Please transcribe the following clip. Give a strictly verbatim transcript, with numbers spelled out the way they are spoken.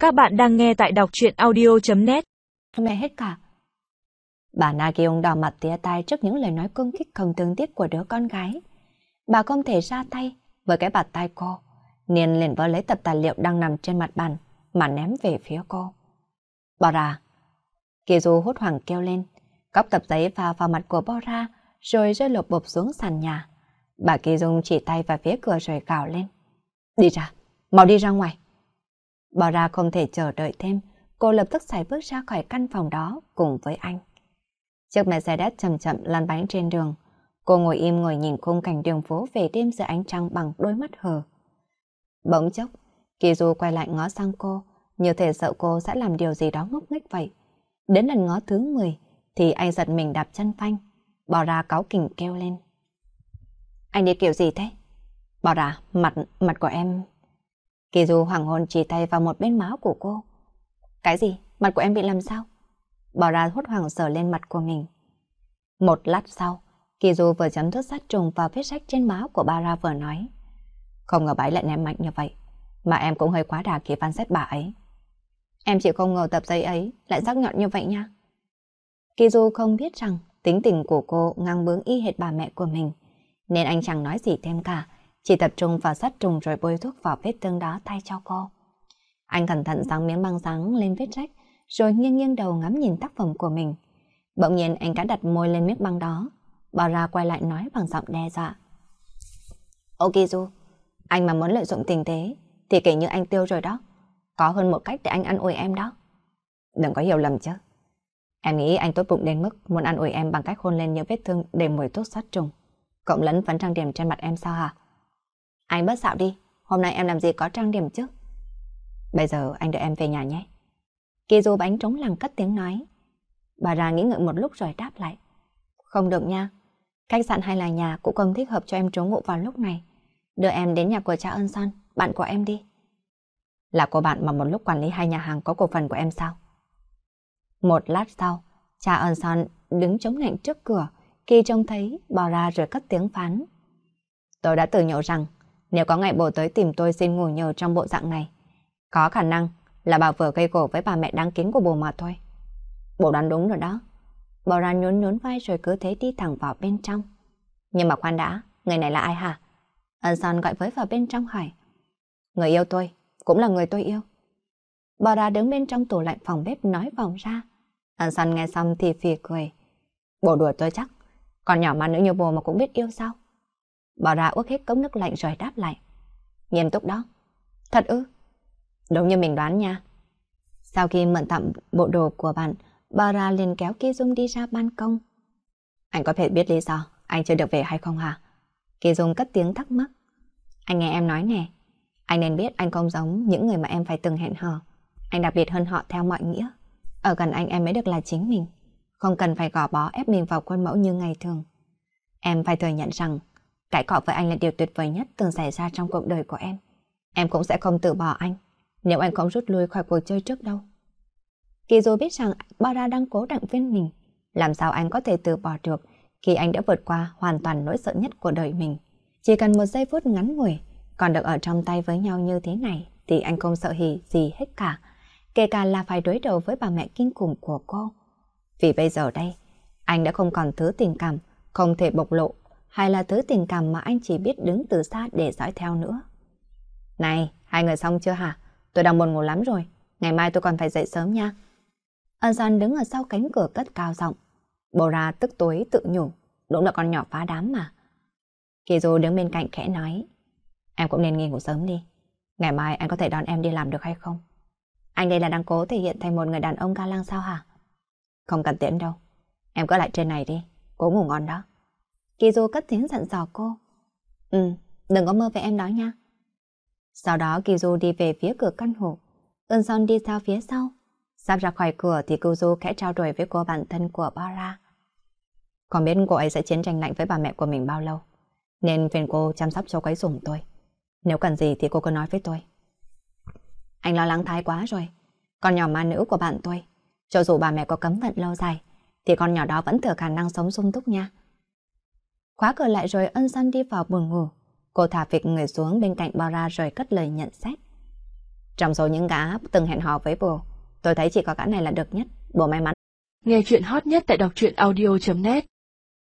Các bạn đang nghe tại đọc truyện audio.net. Mẹ hết cả. Bà Na-kyung đỏ mặt tía tai trước những lời nói công kích không thương tiếc của đứa con gái. Bà không thể ra tay với cái bạt tai cô, nên liền vơ lấy tập tài liệu đang nằm trên mặt bàn mà ném về phía cô. Bora! Kizu hốt hoảng kêu lên, cóc tập giấy pha vào mặt của Bora rồi rơi lộp bộp xuống sàn nhà. Bà Ki-dung chỉ tay vào phía cửa rồi gào lên. Đi ra, mau đi ra ngoài. Bora không thể chờ đợi thêm, cô lập tức sải bước ra khỏi căn phòng đó cùng với anh. Chiếc Mercedes chậm chậm lăn bánh trên đường. Cô ngồi im ngồi nhìn khung cảnh đường phố về đêm dưới ánh trăng bằng đôi mắt hờ. Bỗng chốc, Kizu quay lại ngó sang cô, như thể sợ cô sẽ làm điều gì đó ngốc nghếch vậy. Đến lần ngó thứ mười thì anh giật mình đạp chân phanh. Bora cáu kỉnh kêu lên. Anh đi kiểu gì thế? Bora, mặt, mặt của em... Kizu hoảng hồn chỉ tay vào một bên má của cô. Cái gì? Mặt của em bị làm sao? Bora hốt hoảng sờ lên mặt của mình. Một lát sau, Kizu vừa chấm thuốc sát trùng vào vết rách trên má của Bora vừa nói. Không ngờ bà ấy lại ném mạnh như vậy, mà em cũng hơi quá đà khi phán xét bà ấy. Em chỉ không ngờ tập giấy ấy lại sắc nhọn như vậy nha. Kizu không biết rằng tính tình của cô ngang bướng y hệt bà mẹ của mình, nên anh chẳng nói gì thêm cả, chỉ tập trung vào sát trùng rồi bôi thuốc vào vết thương đó thay cho cô. Anh cẩn thận giáng miếng băng dán lên vết rách, rồi nghiêng nghiêng đầu ngắm nhìn tác phẩm của mình. Bỗng nhiên anh đã đặt môi lên miếng băng đó. Bora quay lại nói bằng giọng đe dọa. Ô Kizu, anh mà muốn lợi dụng tình thế thì kể như anh tiêu rồi đó. Có hơn một cách để anh ăn ủi em đó. Đừng có hiểu lầm chứ. Em nghĩ anh tốt bụng đến mức muốn ăn ủi em bằng cách hôn lên những vết thương để mùi thuốc sát trùng, cộng lẫn phấn trang điểm trên mặt em sao hả? Anh bớt xạo đi, hôm nay em làm gì có trang điểm chứ? Bây giờ anh đợi em về nhà nhé. Kizu bánh trống lằng cất tiếng nói. Bà ra nghĩ ngợi một lúc rồi đáp lại. Không được nha, khách sạn hay là nhà cũng không thích hợp cho em trú ngụ vào lúc này. Đưa em đến nhà của cha Ân Son, bạn của em đi. Là cô bạn mà một lúc quản lý hai nhà hàng có cổ phần của em sao? Một lát sau, cha Ân Son đứng chống nạnh trước cửa, khi trông thấy Bora rồi cất tiếng phán. Tôi đã tự nhủ rằng nếu có ngày bố tới tìm tôi xin ngủ nhờ trong bộ dạng này, có khả năng là bà vừa gây gổ với bà mẹ đáng kính của bố mà thôi. Bố đoán đúng rồi đó. Bora nhún nhún vai rồi cứ thế đi thẳng vào bên trong. Nhưng mà khoan đã, người này là ai hả? Ân Son gọi với vào bên trong hỏi. Người yêu tôi, cũng là người tôi yêu. Bora đứng bên trong tủ lạnh phòng bếp nói vòng ra. Ân Son nghe xong thì phì cười. Bố đùa tôi chắc, con nhỏ mà nữ như bố mà cũng biết yêu sao? Bora uống hết cốc nước lạnh rồi đáp lại. Nghiêm túc đó. Thật ư? Đúng như mình đoán nha. Sau khi mượn tạm bộ đồ của bạn, Bora liền kéo Ki-dung đi ra ban công. Anh có thể biết lý do anh chưa được về hay không hả? Ki-dung cất tiếng thắc mắc. Anh nghe em nói nè, anh nên biết anh không giống những người mà em phải từng hẹn hò. Anh đặc biệt hơn họ theo mọi nghĩa. Ở gần anh em mới được là chính mình, không cần phải gò bó ép mình vào khuôn mẫu như ngày thường. Em phải thừa nhận rằng cãi cọ với anh là điều tuyệt vời nhất từng xảy ra trong cuộc đời của em. Em cũng sẽ không từ bỏ anh nếu anh không rút lui khỏi cuộc chơi trước đâu. Kizu biết rằng Bora đang cố động viên mình. Làm sao anh có thể từ bỏ được khi anh đã vượt qua hoàn toàn nỗi sợ nhất của đời mình. Chỉ cần một giây phút ngắn ngủi còn được ở trong tay với nhau như thế này thì anh không sợ hỉ gì hết cả, kể cả là phải đối đầu với bà mẹ kinh khủng của cô. Vì bây giờ đây, anh đã không còn thứ tình cảm không thể bộc lộ, hay là thứ tình cảm mà anh chỉ biết đứng từ xa để dõi theo nữa. Này, hai người xong chưa hả? Tôi đang buồn ngủ lắm rồi, ngày mai tôi còn phải dậy sớm nha. Ân Son đứng ở sau cánh cửa cất cao giọng. Bora tức tối tự nhủ, đúng là con nhỏ phá đám mà. Kizu đứng bên cạnh khẽ nói. Em cũng nên nghỉ ngủ sớm đi. Ngày mai anh có thể đón em đi làm được hay không? Anh đây là đang cố thể hiện thành một người đàn ông ga lăng sao hả? Không cần tiễn đâu. Em cứ lại trên này đi, cố ngủ ngon đó. Kizu cất tiếng dặn dò cô. Ừ, đừng có mơ về em đó nha. Sau đó Kizu đi về phía cửa căn hộ. Ân Son đi theo phía sau. Sắp ra khỏi cửa thì Kizu khẽ trao đổi với cô bạn thân của Bora. Còn biết cô ấy sẽ chiến tranh lạnh với bà mẹ của mình bao lâu, nên phiền cô chăm sóc cho cô ấy giùm tôi. Nếu cần gì thì cô cứ nói với tôi. Anh lo lắng thái quá rồi. Con nhỏ ma nữ của bạn tôi, cho dù bà mẹ có cấm vận lâu dài, thì con nhỏ đó vẫn thừa khả năng sống sung túc nha. Khóa cửa lại rồi Ân Son đi vào buồng ngủ. Cô thả phịch người xuống bên cạnh Bora rồi cất lời nhận xét. Trong số những gã từng hẹn hò với bồ, tôi thấy chỉ có gã này là được nhất. Bồ may mắn. Nghe chuyện hot nhất tại đọc truyện audio chấm net